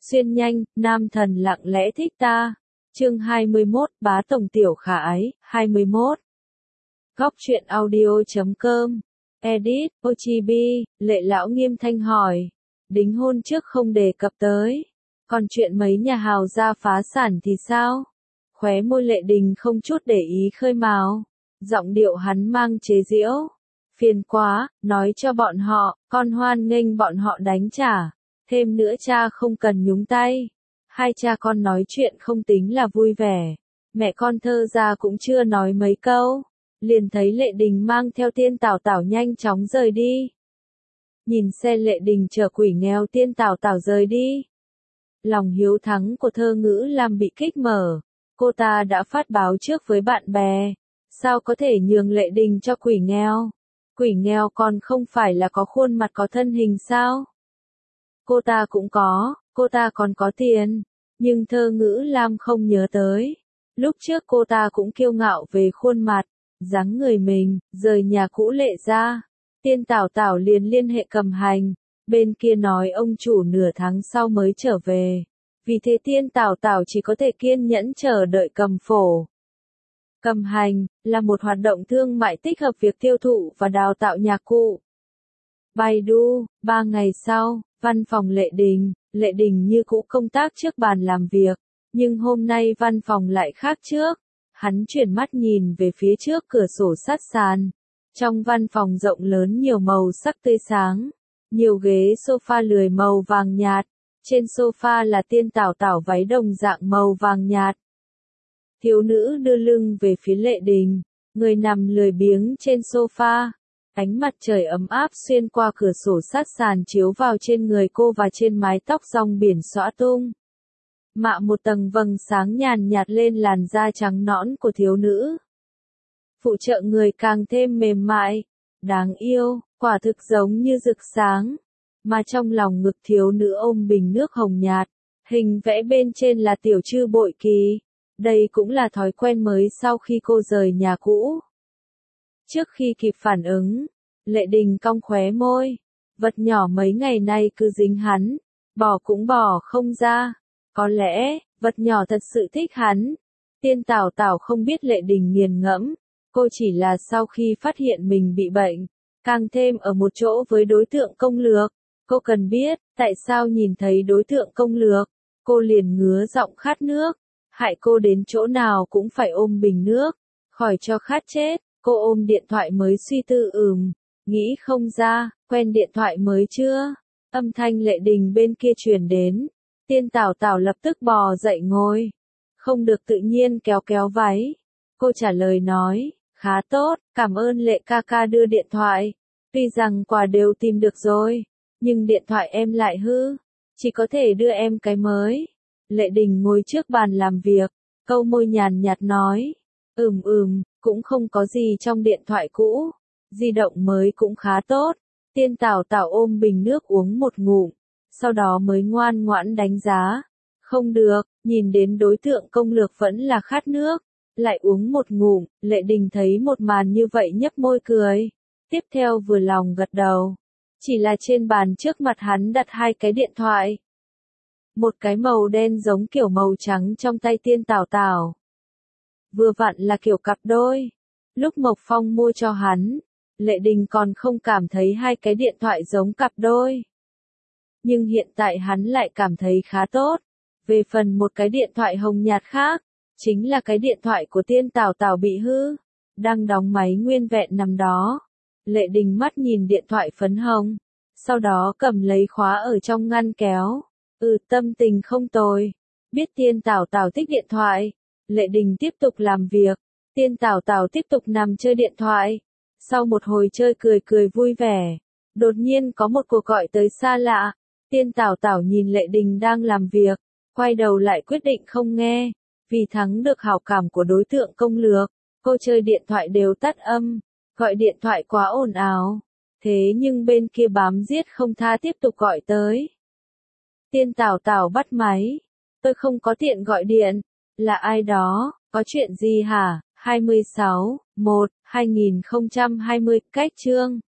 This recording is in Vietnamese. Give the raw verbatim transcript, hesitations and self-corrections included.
Xuyên nhanh, nam thần lặng lẽ thích ta. Chương hai mươi mốt, bá tổng tiểu khả ái, hai mươi mốt. Góc truyện audio chấm com. Edit, Ochibi, Lệ lão nghiêm thanh hỏi. Đính hôn trước không đề cập tới. Còn chuyện mấy nhà hào gia phá sản thì sao? Khóe môi Lệ Đình không chút để ý khơi mào. Giọng điệu hắn mang chế giễu. Phiền quá, nói cho bọn họ, con hoan nghênh bọn họ đánh trả. Thêm nữa cha không cần nhúng tay. Hai cha con nói chuyện không tính là vui vẻ. Mẹ con thơ ra cũng chưa nói mấy câu. Liền thấy Lệ Đình mang theo Tiên Tảo Tảo nhanh chóng rời đi. Nhìn xe Lệ Đình chở quỷ nghèo Tiên Tảo Tảo rời đi. Lòng hiếu thắng của Thơ Ngữ làm bị kích mở. Cô ta đã phát báo trước với bạn bè. Sao có thể nhường Lệ Đình cho quỷ nghèo? Quỷ nghèo còn không phải là có khuôn mặt có thân hình sao? Cô ta cũng có, cô ta còn có tiền. Nhưng Thơ Ngữ Lam không nhớ tới. Lúc trước cô ta cũng kiêu ngạo về khuôn mặt, dáng người mình, rời nhà cũ Lệ ra. Tiên Tảo Tảo liền liên hệ Cầm Hành. Bên kia nói ông chủ nửa tháng sau mới trở về. Vì thế Tiên Tảo Tảo chỉ có thể kiên nhẫn chờ đợi Cầm Phổ. Cầm Hành là một hoạt động thương mại tích hợp việc tiêu thụ và đào tạo nhạc cụ. Baidu, ba ngày sau, văn phòng Lệ Đình, Lệ Đình như cũ công tác trước bàn làm việc, nhưng hôm nay văn phòng lại khác trước. Hắn chuyển mắt nhìn về phía trước cửa sổ sát sàn. Trong văn phòng rộng lớn nhiều màu sắc tươi sáng, nhiều ghế sofa lười màu vàng nhạt, trên sofa là Tiên Tảo Tảo váy đồng dạng màu vàng nhạt. Thiếu nữ đưa lưng về phía Lệ Đình, người nằm lười biếng trên sofa. Ánh mặt trời ấm áp xuyên qua cửa sổ sát sàn chiếu vào trên người cô và trên mái tóc rong biển xõa tung. Mạ một tầng vầng sáng nhàn nhạt lên làn da trắng nõn của thiếu nữ. Phụ trợ người càng thêm mềm mại, đáng yêu, quả thực giống như rực sáng. Mà trong lòng ngực thiếu nữ ôm bình nước hồng nhạt, hình vẽ bên trên là tiểu trư bội kỳ. Đây cũng là thói quen mới sau khi cô rời nhà cũ. Trước khi kịp phản ứng, Lệ Đình cong khóe môi. Vật nhỏ mấy ngày nay cứ dính hắn, bỏ cũng bỏ không ra. Có lẽ, vật nhỏ thật sự thích hắn. Tiên Tảo Tảo không biết Lệ Đình nghiền ngẫm. Cô chỉ là sau khi phát hiện mình bị bệnh, càng thêm ở một chỗ với đối tượng công lược. Cô cần biết, tại sao nhìn thấy đối tượng công lược, cô liền ngứa giọng khát nước. Hại cô đến chỗ nào cũng phải ôm bình nước, khỏi cho khát chết. Cô ôm điện thoại mới suy tư ừm, nghĩ không ra, quen điện thoại mới chưa? Âm thanh Lệ Đình bên kia truyền đến. Tiên Tảo Tảo lập tức bò dậy ngồi. Không được tự nhiên kéo kéo váy. Cô trả lời nói, khá tốt, cảm ơn Lệ ca ca đưa điện thoại. Tuy rằng quà đều tìm được rồi, nhưng điện thoại em lại hư. Chỉ có thể đưa em cái mới. Lệ Đình ngồi trước bàn làm việc, câu môi nhàn nhạt nói. Ừm ừm, cũng không có gì trong điện thoại cũ. Di động mới cũng khá tốt. Tiên Tảo Tảo ôm bình nước uống một ngụm, sau đó mới ngoan ngoãn đánh giá. Không được, nhìn đến đối tượng công lược vẫn là khát nước. Lại uống một ngụm, Lệ Đình thấy một màn như vậy nhấp môi cười. Tiếp theo vừa lòng gật đầu. Chỉ là trên bàn trước mặt hắn đặt hai cái điện thoại. Một cái màu đen giống kiểu màu trắng trong tay Tiên Tảo Tảo. Vừa vặn là kiểu cặp đôi. Lúc Mộc Phong mua cho hắn, Lệ Đình còn không cảm thấy hai cái điện thoại giống cặp đôi. Nhưng hiện tại hắn lại cảm thấy khá tốt. Về phần một cái điện thoại hồng nhạt khác, chính là cái điện thoại của Tiên Tảo Tảo bị hư, đang đóng máy nguyên vẹn nằm đó. Lệ Đình mắt nhìn điện thoại phấn hồng, sau đó cầm lấy khóa ở trong ngăn kéo. Ừ, tâm tình không tồi. Biết Tiên Tảo Tảo thích điện thoại, Lệ Đình tiếp tục làm việc. Tiên Tảo Tảo tiếp tục nằm chơi điện thoại. Sau một hồi chơi cười cười vui vẻ, đột nhiên có một cuộc gọi tới xa lạ. Tiên Tảo Tảo nhìn Lệ Đình đang làm việc, quay đầu lại quyết định không nghe. Vì thắng được hảo cảm của đối tượng công lược, cô chơi điện thoại đều tắt âm, gọi điện thoại quá ồn ào. Thế nhưng bên kia bám giết không tha tiếp tục gọi tới. Tiên Tảo Tảo bắt máy. Tôi không có tiện gọi điện. Là ai đó, có chuyện gì hả? hai mươi sáu, một, hai nghìn không trăm hai mươi, cách chương.